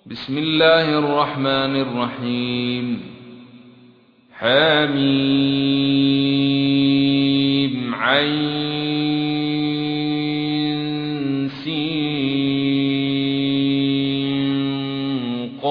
بسم الله الرحمن الرحيم. حميم عين سين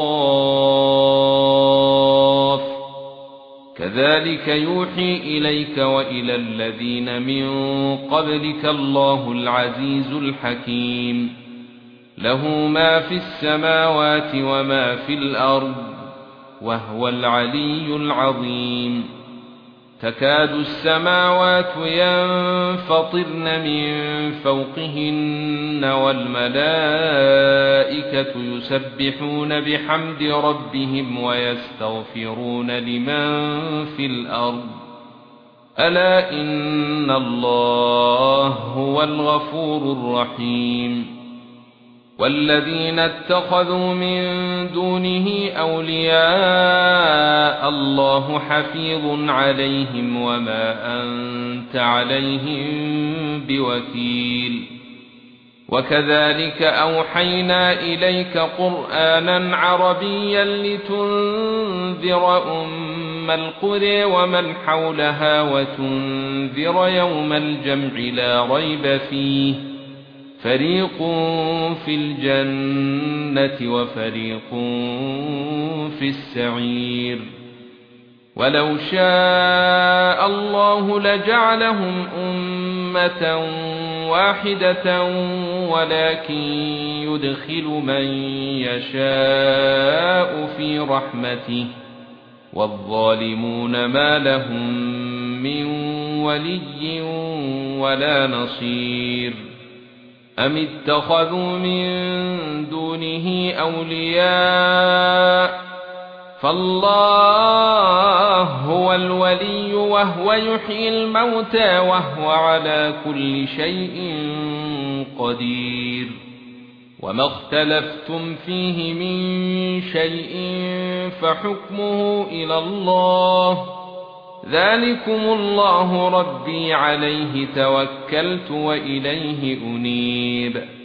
قاف كذلك يوحي إليك وإلى الذين من قبلك الله العزيز الحكيم. له ما في السماوات وما في الأرض وهو العلي العظيم. تكاد السماوات ينفطرن من فوقهن والملائكة يسبحون بحمد ربهم ويستغفرون لمن في الأرض ألا إن الله هو الغفور الرحيم. والذين اتخذوا من دونه أولياء الله حفيظ عليهم وما أنت عليهم بوكيل. وكذلك أوحينا إليك قرآنا عربيا لتنذر أم القرى ومن حولها وتنذر يوم الجمع لا ريب فيه فريق في الجنة وفريق في السعير. ولو شاء الله لجعلهم أمة واحدة ولكن يدخل من يشاء في رحمته والظالمون ما لهم من ولي ولا نصير. أم اتخذوا من دونه أولياء فالله هو الولي وهو يحيي الموتى وهو على كل شيء قدير. وما اختلفتم فيه من شيء فحكمه إلى الله ذلكم الله ربي عليه توكلت وإليه أنيب.